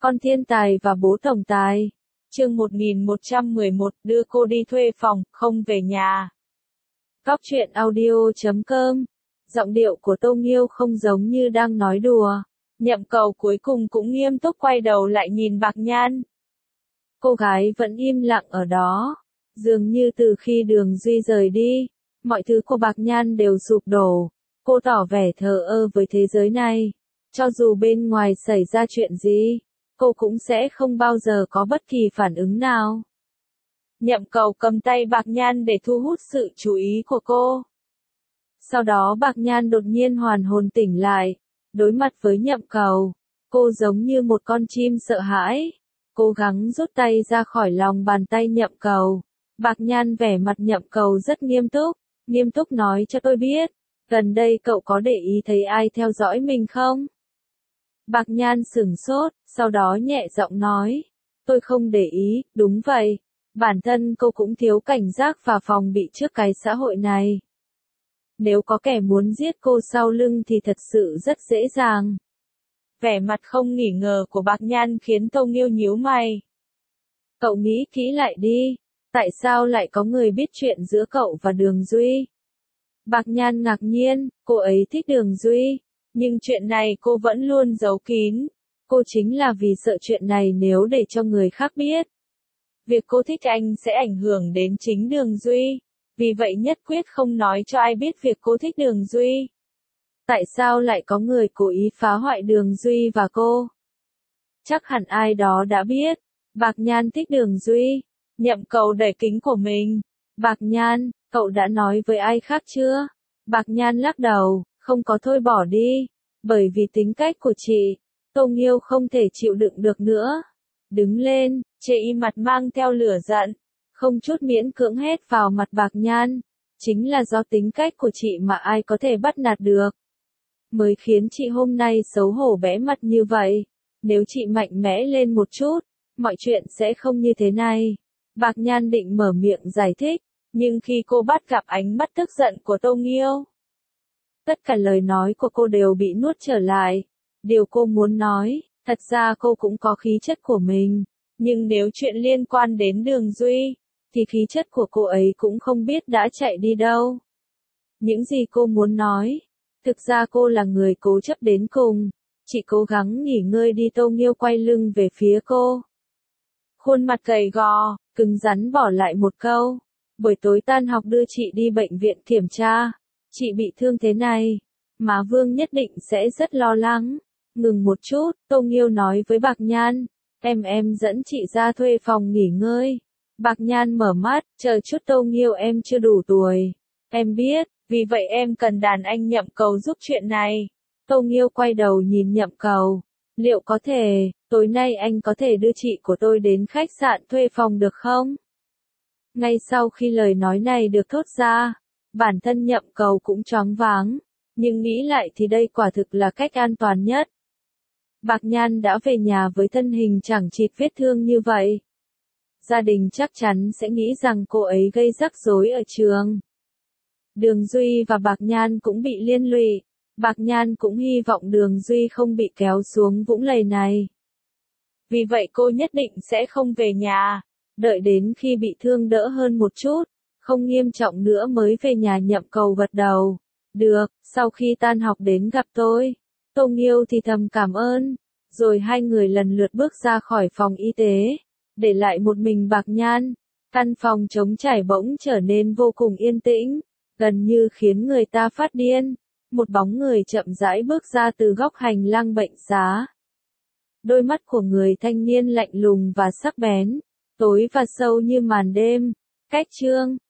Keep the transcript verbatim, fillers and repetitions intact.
Con thiên tài và bố tổng tài. Chương một nghìn một trăm mười một, đưa cô đi thuê phòng, không về nhà. Góc truyện audio chấm com. Giọng điệu của Tô Nghiêu không giống như đang nói đùa. Nhậm Cầu cuối cùng cũng nghiêm túc quay đầu lại nhìn Bạc Nhan. Cô gái vẫn im lặng ở đó. Dường như từ khi Đường Duy rời đi, mọi thứ của Bạc Nhan đều sụp đổ. Cô tỏ vẻ thờ ơ với thế giới này. Cho dù bên ngoài xảy ra chuyện gì, cô cũng sẽ không bao giờ có bất kỳ phản ứng nào. Nhậm Cầu cầm tay Bạc Nhan để thu hút sự chú ý của cô. Sau đó Bạc Nhan đột nhiên hoàn hồn tỉnh lại. Đối mặt với Nhậm Cầu, cô giống như một con chim sợ hãi. Cố gắng rút tay ra khỏi lòng bàn tay Nhậm Cầu. Bạc Nhan vẻ mặt Nhậm Cầu rất nghiêm túc. Nghiêm túc nói cho tôi biết, gần đây cậu có để ý thấy ai theo dõi mình không? Bạc Nhan sửng sốt, sau đó nhẹ giọng nói. Tôi không để ý, đúng vậy. Bản thân cô cũng thiếu cảnh giác và phòng bị trước cái xã hội này. Nếu có kẻ muốn giết cô sau lưng thì thật sự rất dễ dàng. Vẻ mặt không nghỉ ngờ của Bạc Nhan khiến Tô Nghiêu nhíu mày. Cậu nghĩ kỹ lại đi. Tại sao lại có người biết chuyện giữa cậu và Đường Duy? Bạc Nhan ngạc nhiên, cô ấy thích Đường Duy. Nhưng chuyện này cô vẫn luôn giấu kín. Cô chính là vì sợ chuyện này nếu để cho người khác biết. Việc cô thích anh sẽ ảnh hưởng đến chính Đường Duy. Vì vậy nhất quyết không nói cho ai biết việc cô thích Đường Duy. Tại sao lại có người cố ý phá hoại Đường Duy và cô? Chắc hẳn ai đó đã biết. Bạc Nhan thích Đường Duy. Nhậm Cầu đẩy kính của mình. Bạc Nhan, cậu đã nói với ai khác chưa? Bạc Nhan lắc đầu, không có thôi bỏ đi. Bởi vì tính cách của chị, Tô Nghiêu không thể chịu đựng được nữa. Đứng lên, chê y mặt mang theo lửa giận. Không chút miễn cưỡng hét vào mặt Bạc Nhan. Chính là do tính cách của chị mà ai có thể bắt nạt được. Mới khiến chị hôm nay xấu hổ bẽ mặt như vậy. Nếu chị mạnh mẽ lên một chút, mọi chuyện sẽ không như thế này. Bạc Nhan định mở miệng giải thích, nhưng khi cô bắt gặp ánh mắt tức giận của Tô Nghiêu, tất cả lời nói của cô đều bị nuốt trở lại. Điều cô muốn nói, thật ra cô cũng có khí chất của mình, nhưng nếu chuyện liên quan đến Đường Duy, thì khí chất của cô ấy cũng không biết đã chạy đi đâu. Những gì cô muốn nói, thực ra cô là người cố chấp đến cùng, chỉ cố gắng nghỉ ngơi đi. Tô Nghiêu quay lưng về phía cô. Khuôn mặt gầy gò, cứng rắn bỏ lại một câu. Buổi tối tan học đưa chị đi bệnh viện kiểm tra. Chị bị thương thế này, má Vương nhất định sẽ rất lo lắng. Ngừng một chút, Tô Nghiêu nói với Bạc Nhan. Em em dẫn chị ra thuê phòng nghỉ ngơi. Bạc Nhan mở mắt, chờ chút Tô Nghiêu em chưa đủ tuổi. Em biết, vì vậy em cần đàn anh Nhậm Cầu giúp chuyện này. Tô Nghiêu quay đầu nhìn Nhậm Cầu. Liệu có thể, tối nay anh có thể đưa chị của tôi đến khách sạn thuê phòng được không? Ngay sau khi lời nói này được thốt ra, bản thân Nhậm Cầu cũng choáng váng, nhưng nghĩ lại thì đây quả thực là cách an toàn nhất. Bạc Nhan đã về nhà với thân hình chẳng chịt vết thương như vậy. Gia đình chắc chắn sẽ nghĩ rằng cô ấy gây rắc rối ở trường. Đường Duy và Bạc Nhan cũng bị liên lụy. Bạc Nhan cũng hy vọng Đường Duy không bị kéo xuống vũng lầy này. Vì vậy cô nhất định sẽ không về nhà, đợi đến khi bị thương đỡ hơn một chút, không nghiêm trọng nữa mới về nhà. Nhậm Cầu gật đầu. Được, sau khi tan học đến gặp tôi. Tô Nghiêu thì thầm cảm ơn, rồi hai người lần lượt bước ra khỏi phòng y tế, để lại một mình Bạc Nhan. Căn phòng trống trải bỗng trở nên vô cùng yên tĩnh, gần như khiến người ta phát điên. Một bóng người chậm rãi bước ra từ góc hành lang bệnh xá. Đôi mắt của người thanh niên lạnh lùng và sắc bén, tối và sâu như màn đêm. Cách chương